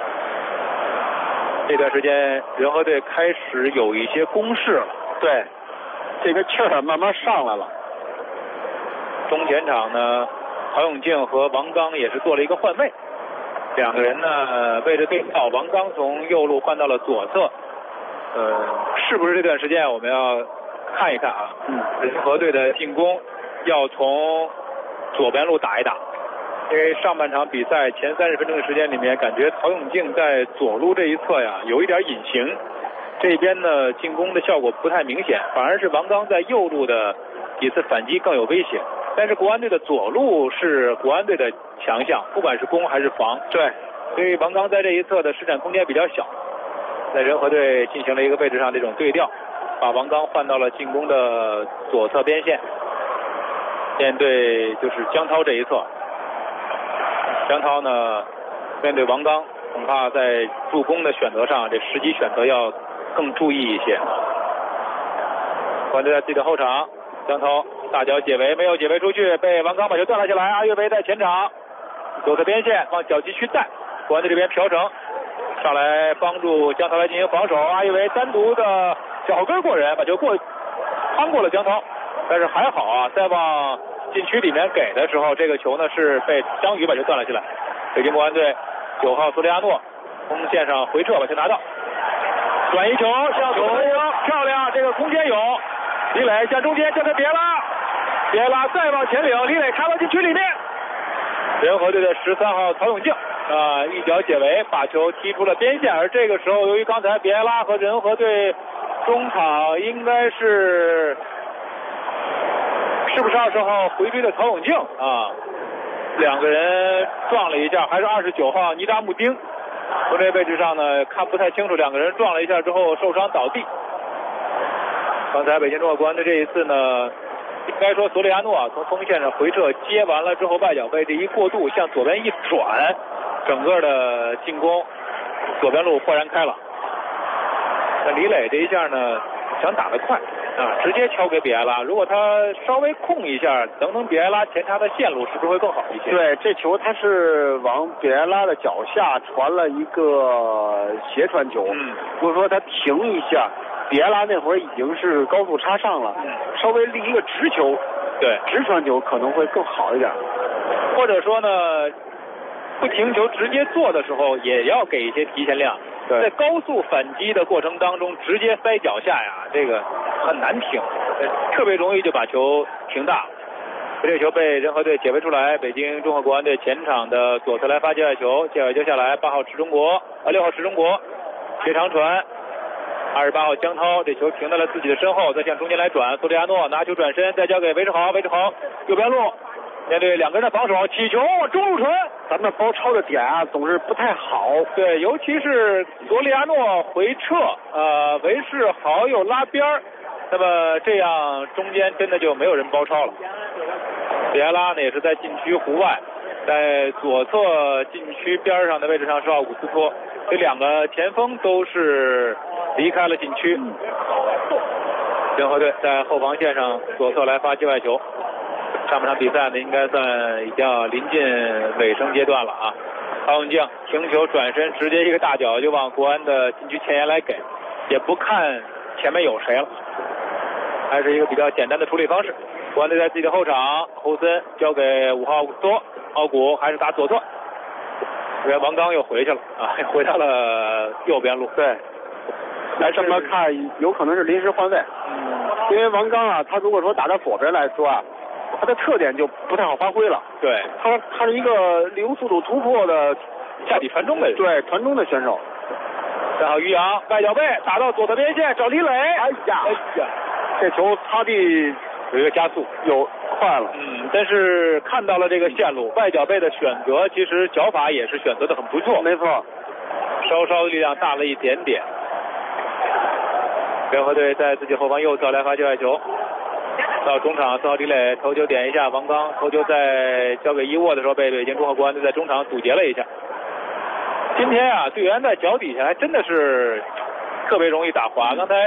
这段时间人和队开始有一些攻势了， 对，这个气儿慢慢上来了。 中前场呢，曹永静和王刚也是做了一个换位，两个人呢位置对调，王刚从右路换到了左侧。是不是这段时间我们要看一看啊？人和队的进攻要从左边路打一打，因为上半场比赛前30分钟的时间里面，感觉曹永静在左路这一侧呀有一点隐形，这边呢进攻的效果不太明显，反而是王刚在右路的几次反击更有威胁。但是国安队的左路是国安队的强项，不管是攻还是防， 对， 所以王刚在这一侧的施展空间比较小。在人和队进行了一个位置上这种对调，把王刚换到了进攻的左侧边线，面对就是江涛这一侧。江涛呢面对王刚，恐怕在助攻的选择上，这时机选择要更注意一些。国安队在自己的后场，江涛大脚解围，没有解围出去，被王刚把球断了下来。阿约维在前场，左侧边线往脚旗区带，国安队这边朴成上来帮助江涛来进行防守，阿约维单独的脚跟过人，把球趟过了江涛，但是还好啊，在往禁区里面给的时候，这个球呢是被张宇把球断了下来。北京国安队9号苏利亚诺锋线上回撤把球拿到，转移球向左后腰，漂亮，这个空间有，李磊向中间交给别拉再往前领，李磊插到禁区里面，人和队的13号曹永静一脚解围，把球踢出了边线。而这个时候，由于刚才别拉和人和队中场应该是不是20号回追的曹永静啊？两个人撞了一下，还是29号尼达穆丁。从这位置上呢，看不太清楚，两个人撞了一下之后受伤倒地。刚才北京中赫国安队这一次呢，应该说索里亚诺从锋线上回撤接完了之后，外脚背这一过渡向左边一转，整个的进攻左边路豁然开朗。那李磊这一下呢，想打得快直接敲给比埃拉，如果他稍微空一下，等比埃拉前插的线路是不是会更好一些？ 对，这球他是往比埃拉的脚下传了一个斜传球，如果说他停一下，比埃拉那会儿已经是高速插上了，稍微立一个直球， 对， 直传球可能会更好一点。 或者说呢，不停球直接做的时候也要给一些提前量。在高速反击的过程当中，直接塞脚下呀，这个很难停，特别容易就把球停大。这个球被人和队解围出来，北京中赫国安队前场的左侧来发界外球，界外球下来，6号池中国斜长传，28号江涛这球停在了自己的身后，再向中间来转，苏利亚诺拿球转身，再交给韦世豪右边路。面对两个人的防守，起球往中路传， 咱们包抄的点总是不太好。 对，尤其是索里亚诺回撤，韦世豪又拉边儿，那么这样中间真的就没有人包抄了。比埃拉呢也是在禁区弧外，在左侧禁区边上的位置上是奥古斯托，这两个前锋都是离开了禁区。人和队在后防线上左侧来发界外球。上半场比赛呢，应该算已经要临近尾声阶段了啊。曹永静停球转身，直接一个大脚就往国安的禁区前沿来给，也不看前面有谁了，还是一个比较简单的处理方式。国安队在自己的后场，侯森交给5号奥古斯托，奥古还是打左侧， 这边王刚又回去了啊，回到了右边路。 对，来这么看，有可能是临时换位。因为王刚啊，他如果说打到左边来说啊，他的特点就不太好发挥了。 对， 他是一个利用速度突破的下底传中的， 对，传中的选手。 然后于洋外脚背打到左侧边线找李磊， 哎呀，这球擦地有一个加速， 有快了。 但是看到了这个线路，外脚背的选择，其实脚法也是选择的很不错。 没错， 稍稍力量大了一点点。联合队在自己后方右侧来发界外球，到中场4号李磊头球点一下，王刚头球在交给伊沃的时候被北京中赫国安队在中场阻截了一下。今天啊，队员在脚底下还真的是特别容易打滑。刚才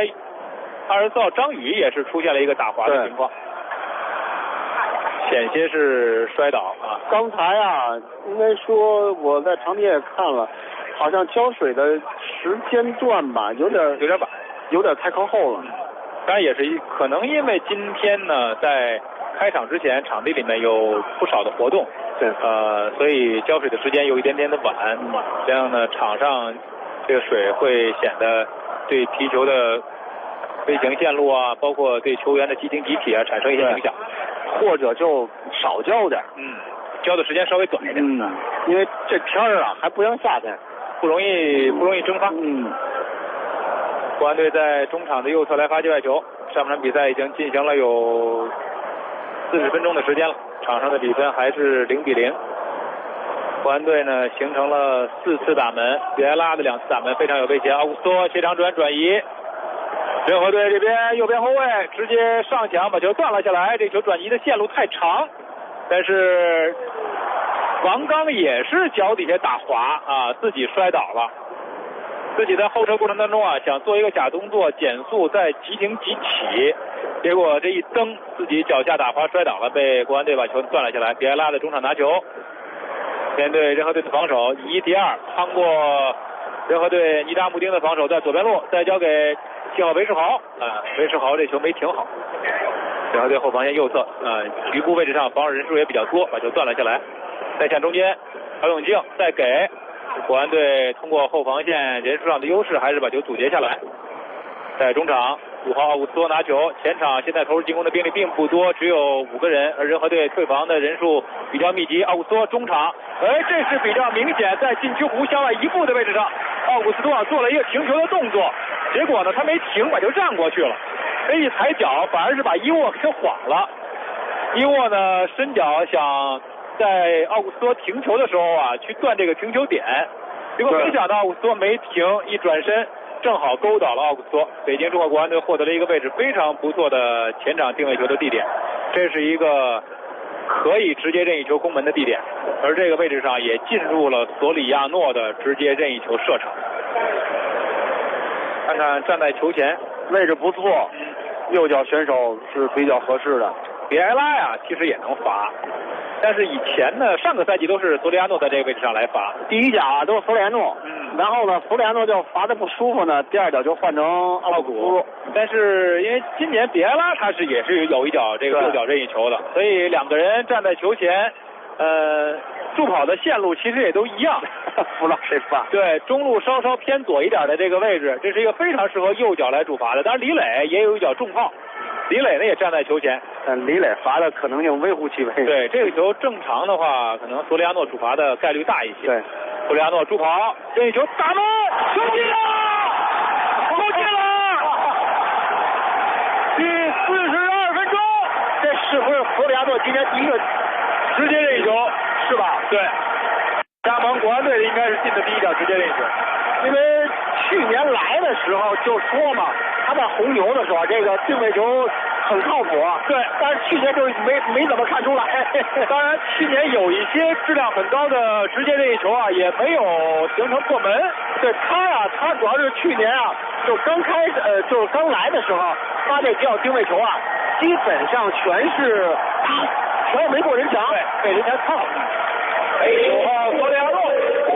24号张宇也是出现了一个打滑的情况，险些是摔倒啊。 刚才啊，应该说我在场地也看了，好像浇水的时间段吧，有点晚， 有点太靠后了。 当然也是可能因为今天呢，在开场之前场地里面有不少的活动， 对， 所以浇水的时间有一点点的晚，这样呢，场上这个水会显得对踢球的飞行线路啊，包括对球员的机体体啊产生一些影响， 或者就少浇点， 浇的时间稍微短一点， 因为这天儿啊还不像夏天， 不容易蒸发，国安队在中场的右侧来发界外球，上半场比赛已经进行了有40分钟的时间了，场上的比分还是0-0。国安队呢形成了4次打门，比埃拉的2次打门非常有威胁。奥古斯托斜长转移，仁和队这边右边后卫直接上抢把球断了下来，这球转移的线路太长，但是王刚也是脚底下打滑啊，自己摔倒了。自己在后撤过程当中啊，想做一个假动作减速再急停急起，结果这一蹬自己脚下打滑摔倒了，被国安队把球断了下来。比埃拉的中场拿球，面对仁和队的防守以1敌2，趟过仁和队尼扎穆丁的防守，在左边路再交给7号韦世豪韦世豪这球没停好，仁和队后防线右侧局部位置上防守人数也比较多，把球断了下来。再向中间曹永静再给国安队通过后防线人数上的优势，还是把球阻截下来。在中场5号奥古斯托拿球，前场现在投入进攻的兵力并不多，只有5个人，而仁和队退防的人数比较密集。奥古斯托中场，这是比较明显，在禁区弧向外1步的位置上，奥古斯托做了一个停球的动作，结果呢他没停，把球让过去了，这一踩脚反而是把伊沃给晃了。伊沃呢伸脚想在奥古斯托停球的时候啊，去断这个停球点，结果没想到奥古斯托没停，一转身正好勾倒了奥古斯托。北京中赫国安队获得了一个位置非常不错的前场定位球的地点，这是一个可以直接任意球攻门的地点，而这个位置上也进入了索里亚诺的直接任意球射程。看看站在球前， 位置不错，右脚选手是比较合适的。 比埃拉呀，其实也能罚。但是以前呢，上个赛季都是索里亚诺在这个位置上来罚， 第一脚啊都是弗里亚诺，然后呢弗里亚诺就罚的不舒服呢，第二脚就换成奥古。 但是因为今年比埃拉他也是有一脚这个右脚任意球的，所以2个人站在球前，助跑的线路其实也都一样， 不知道谁罚。 对，中路稍稍偏左一点的这个位置，这是一个非常适合右脚来主罚的。当然李磊也有一脚重炮。李磊呢也站在球前， 但李磊罚的可能性微乎其微。 对，这个球正常的话，可能索里亚诺主罚的概率大一些。 对， 索里亚诺助跑，任意球打门，球进了，球进了！第42分钟， 这是不是索里亚诺今天第一个直接任意球？ 是吧？ 对，加盟国安队的应该是进的第一脚直接任意球。 因为去年来的时候就说嘛，他在红牛的时候这个定位球很靠谱， 对， 但是去年就没怎么看出来。 当然，去年有一些质量很高的直接任意球啊，也没有形成破门。 对他呀，他主要是去年啊，就刚开始就是刚来的时候，他这几脚定位球啊，基本上全是没过人墙， 被人家套。9号索里亚诺。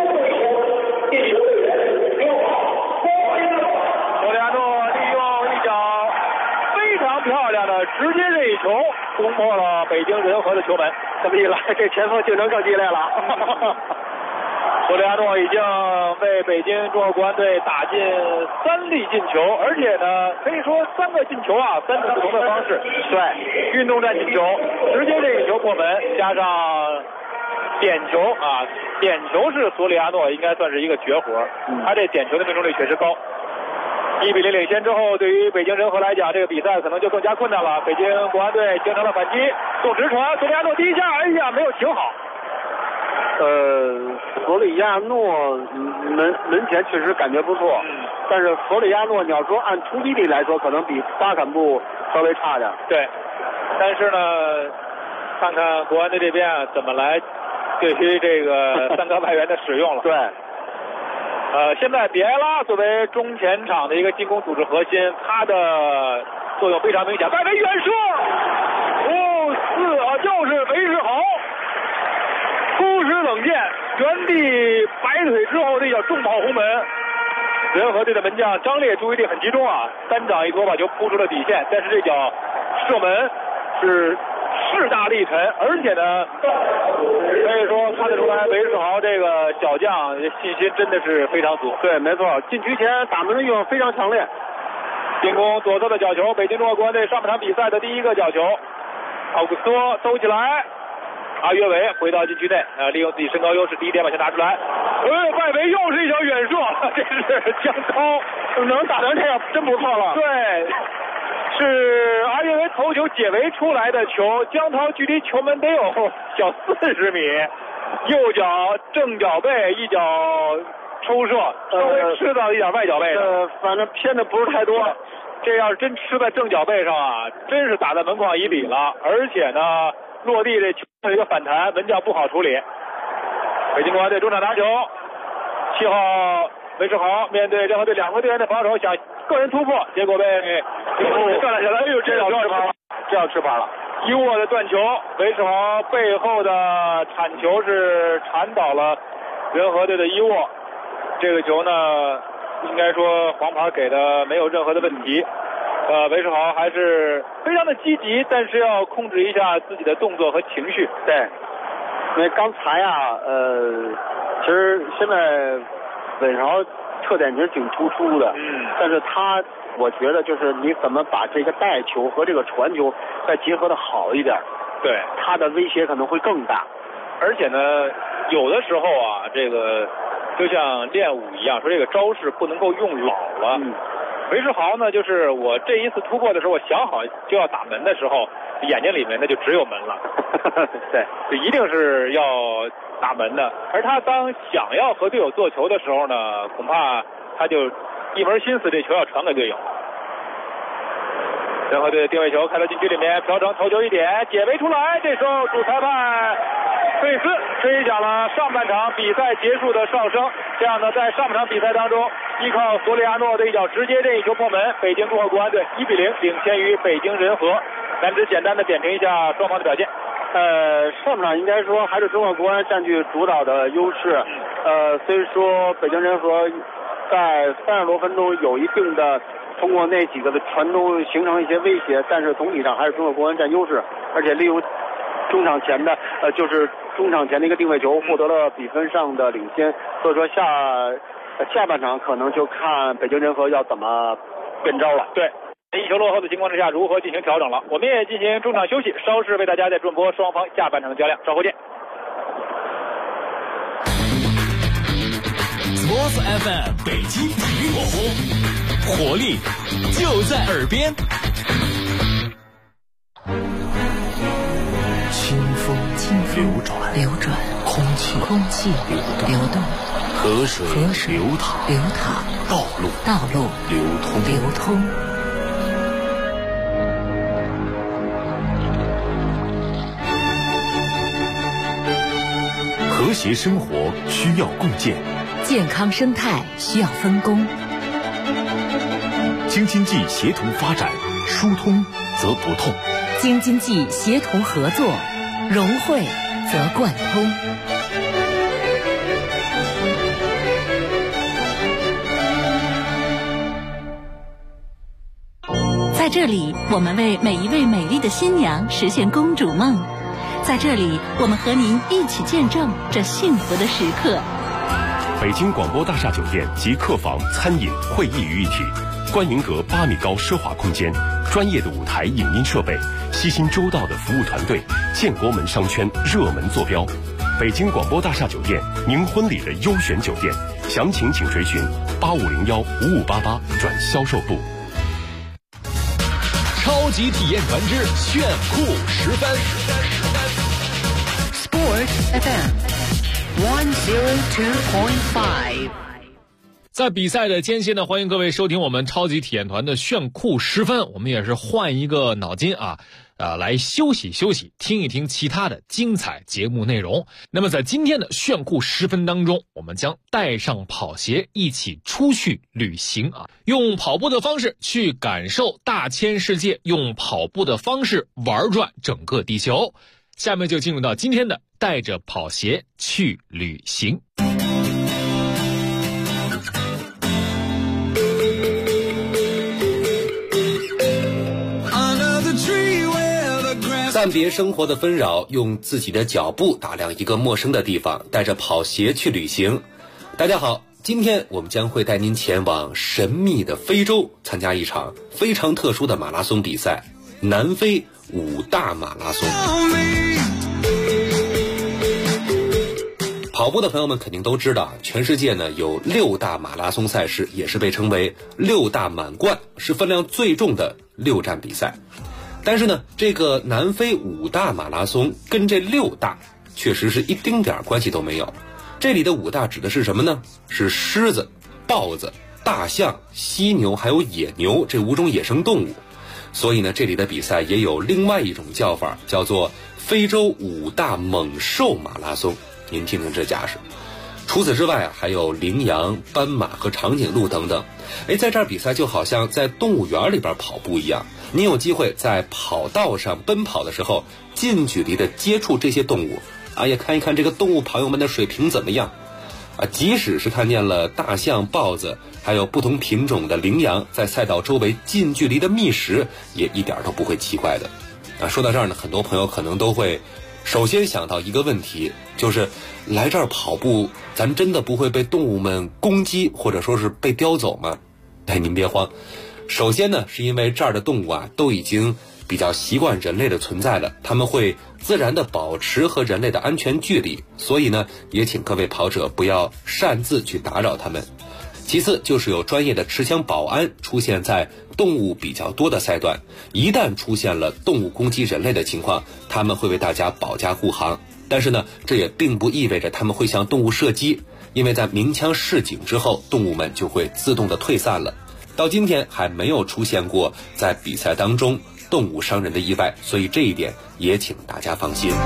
索里亚诺利用一脚非常漂亮的直接任意球攻破了北京人和的球门。 这么一来，这前锋竞争更激烈了。 索里亚诺已经为北京中国国安队打进3粒进球，而且呢，可以说3个进球啊，3种不同的方式。对，运动战进球，直接这个球破门，加上点球啊，点球是索里亚诺应该算是一个绝活，他这点球的命中率确实高。1比0领先之后，对于北京人和来讲，这个比赛可能就更加困难了。北京国安队形成了反击，送直传，索里亚诺第一下，哎呀，没有停好。 索里亚诺门前确实感觉不错，但是索里亚诺你要说按冲击力来说，可能比巴坎布稍微差点。 对，但是呢，看看国安队这边啊怎么来对于这个3个外援的使用了。 对。 现在比埃拉作为中前场的一个进攻组织核心，他的作用非常明显。外围远射，就是韦世豪，出师冷箭，原地摆腿之后，这叫重炮轰门。人和队的门将张烈注意力很集中啊，单掌一托把球扑出了底线，但是这脚射门是势大力沉，而且呢，可以说看得出来韦世豪这个小将信心真的是非常足。 对，没错，禁区前打门的欲望非常强烈。 进攻左侧的角球，北京中国国安队上半场比赛的第一个角球，奥古斯托兜起来，阿约维回到禁区内，利用自己身高优势，第一点把球拿出来，外围又是一脚远射，这是江涛能打成这样真不错了。 对。是阿约维头球解围出来的球，江涛距离球门得有小40米，右脚正脚背一脚抽射，稍微吃到一点外脚背上， 反正偏的不是太多。 这要是真吃在正脚背上啊，真是打在门框以里了。而且呢，落地这球有一个反弹，门将不好处理。北京国安队中场拿球，7号韦世豪面对人和队2个队员的防守，想个人突破，结果被断了下来。哎呦，这要吃法了，这要吃法了！伊沃的断球，韦世豪背后的铲球是铲倒了人和队的伊沃。这个球呢，应该说黄牌给的没有任何的问题。韦世豪还是非常的积极，但是要控制一下自己的动作和情绪。 对，因为刚才啊，其实现在韦世豪特点其实挺突出的，但是我觉得就是你怎么把这个带球和这个传球再结合的好一点， 对，他的威胁可能会更大。 而且呢，有的时候啊，这个就像练武一样，说这个招式不能够用老了。韦世豪呢，就是我这一次突破的时候，我想好就要打门的时候，眼睛里面那就只有门了。对，就一定是要打门的。而他当想要和队友做球的时候呢，恐怕他就一门心思这球要传给队友。人和队的定位球开到禁区里面，朴成头球一点，解围出来。这时候主裁判费斯吹响了上半场比赛结束的哨声。这样呢，在上半场比赛当中，依靠索里亚诺的一脚直接任意球破门，北京中国国安队1比0领先于北京人和。咱只简单的点评一下双方的表现。 上半场应该说还是中国国安占据主导的优势。虽说北京人和在30多分钟有一定的通过那几个的传中形成一些威胁，但是总体上还是中国国安占优势，而且利用中场前的就是中场前的一个定位球获得了比分上的领先。所以说下半场可能就看北京人和要怎么变招了。 对，一球落后的情况之下如何进行调整了。我们也进行中场休息，稍事为大家再转播双方下半场的较量，稍后见。 Sports FM 北京体育广播，活力就在耳边。清风流转，空气流动，河水流淌，道路流通。和谐生活需要共建， 健康生态需要分工。 京津冀协同发展，疏通则不痛； 京津冀协同合作，融汇则贯通。在这里，我们为每一位美丽的新娘实现公主梦。在这里，我们和您一起见证这幸福的时刻。 北京广播大厦酒店集客房、餐饮、会议于一体，观影阁8米高奢华空间，专业的舞台影音设备，悉心周到的服务团队，建国门商圈热门坐标。北京广播大厦酒店，您婚礼的优选酒店，详情请垂询8501-5588转销售部。 超级体验团之炫酷10分。 Sport FM 102.5。 在比赛的间歇呢，欢迎各位收听我们超级体验团的炫酷10分。我们也是换一个脑筋来休息休息，听一听其他的精彩节目内容。那么在今天的炫酷10分当中，我们将带上跑鞋一起出去旅行用跑步的方式去感受大千世界，用跑步的方式玩转整个地球。下面就进入到今天的带着跑鞋去旅行。 暂别生活的纷扰，用自己的脚步打量一个陌生的地方，带着跑鞋去旅行。大家好，今天我们将会带您前往神秘的非洲，参加一场非常特殊的马拉松比赛——南非5大马拉松。跑步的朋友们肯定都知道，全世界呢有6大马拉松赛事，也是被称为6大满贯，是分量最重的6站比赛。但是呢，这个南非5大马拉松跟这6大确实是一丁点关系都没有。这里的5大指的是什么呢？是狮子、豹子、大象、犀牛还有野牛这5种野生动物。所以呢，这里的比赛也有另外一种叫法，叫做非洲5大猛兽马拉松。您听听这架势。除此之外还有羚羊、斑马和长颈鹿等等。在这儿比赛就好像在动物园里边跑步一样，你有机会在跑道上奔跑的时候，近距离的接触这些动物也看一看这个动物朋友们的水平怎么样即使是看见了大象、豹子还有不同品种的羚羊在赛道周围近距离的觅食，也一点都不会奇怪的说到这儿呢，很多朋友可能都会首先想到一个问题，就是来这儿跑步咱真的不会被动物们攻击或者说是被叼走吗？您别慌，首先呢是因为这儿的动物都已经比较习惯人类的存在了，他们会自然的保持和人类的安全距离，所以呢也请各位跑者不要擅自去打扰他们。其次就是有专业的持枪保安出现在动物比较多的赛段，一旦出现了动物攻击人类的情况，他们会为大家保驾护航。但是呢，这也并不意味着他们会向动物射击，因为在鸣枪示警之后，动物们就会自动的退散了。到今天还没有出现过在比赛当中动物伤人的意外，所以这一点也请大家放心。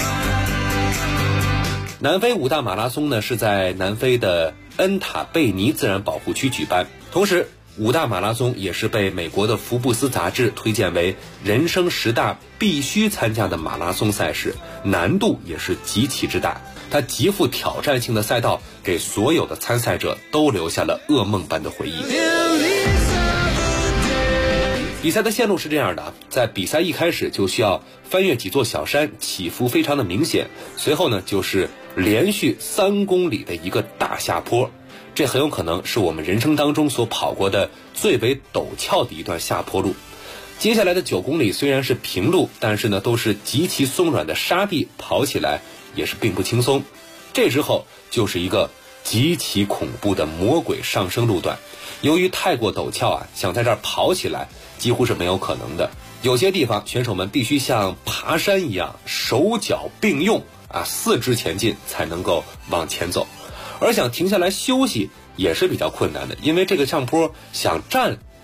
南非5大马拉松呢是在南非的恩塔贝尼自然保护区举办，同时5大马拉松也是被美国的福布斯杂志推荐为人生10大必须参加的马拉松赛事，难度也是极其之大。它极富挑战性的赛道给所有的参赛者都留下了噩梦般的回忆。比赛的线路是这样的，在比赛一开始就需要翻越几座小山，起伏非常的明显，随后呢就是连续3公里的一个大下坡，这很有可能是我们人生当中所跑过的最为陡峭的一段下坡路。接下来的9公里虽然是平路，但是呢都是极其松软的沙地，跑起来也是并不轻松。这之后就是一个极其恐怖的魔鬼上升路段，由于太过陡峭想在这儿跑起来几乎是没有可能的。有些地方选手们必须像爬山一样手脚并用四肢前进才能够往前走，而想停下来休息也是比较困难的，因为这个上坡想站